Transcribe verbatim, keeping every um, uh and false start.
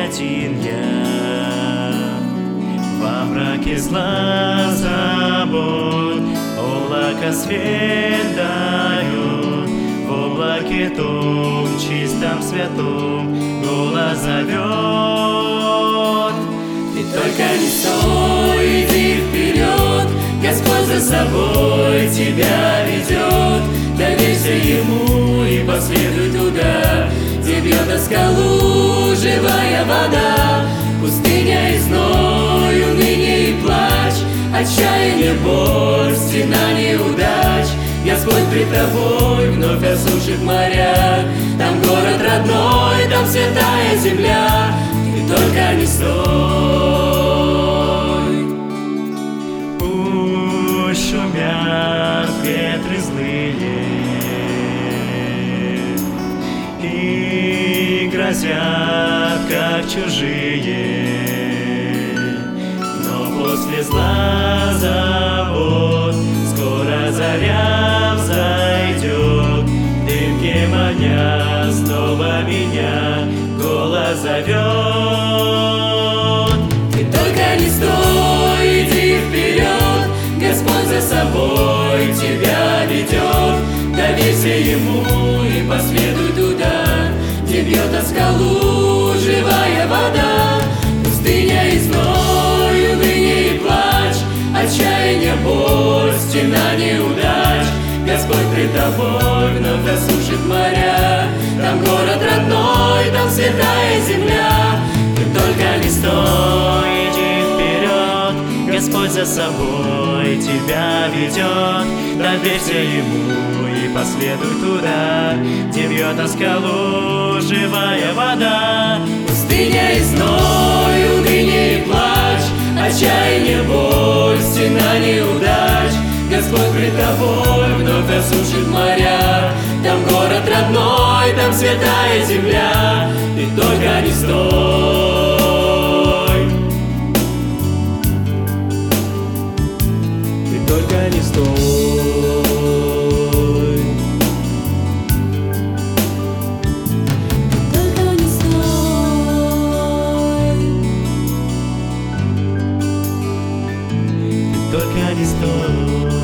один я. Во мраке зла забот облако свет дает, в облаке том чистом святом голос зовет. Ты только не стой, иди вперед, Господь за собой тебя ведет. Доверься Ему и последуй туда, где бьет о скалу живая вода. Пустыня и зной, уныние и плач, отчаяние, боль, стена неудач. Господь пред тобой вновь осушит моря. Там город родной, там святая земля. Ты только не стой. Пусть шумят ветры злые и грозят, как чужие, но после зла завод скоро заря взойдет. В дымке огня снова меня голос зовет. Ты только не стой, иди вперед, Господь за собой тебя ведет. Доверься Ему и последуй туда, где бьет о скалу живая вода. Пустыня и зной, уныние и плач, отчаяние, боль, стена неудач. Господь пред тобой вновь осушит моря. Там город родной, там святая земля. Ты только не стой, Иди вперед, Господь за собой тебя ведет. Доверься Ему и последуй туда, где бьет о скалу живая вода. пустыня и зной, уныние и плач, отчаяние, боль, стена неудач. Господь пред тобой вновь осушит моря. Там город родной, там святая земля. Ты только не стой. Ты только не стой. Только не стой.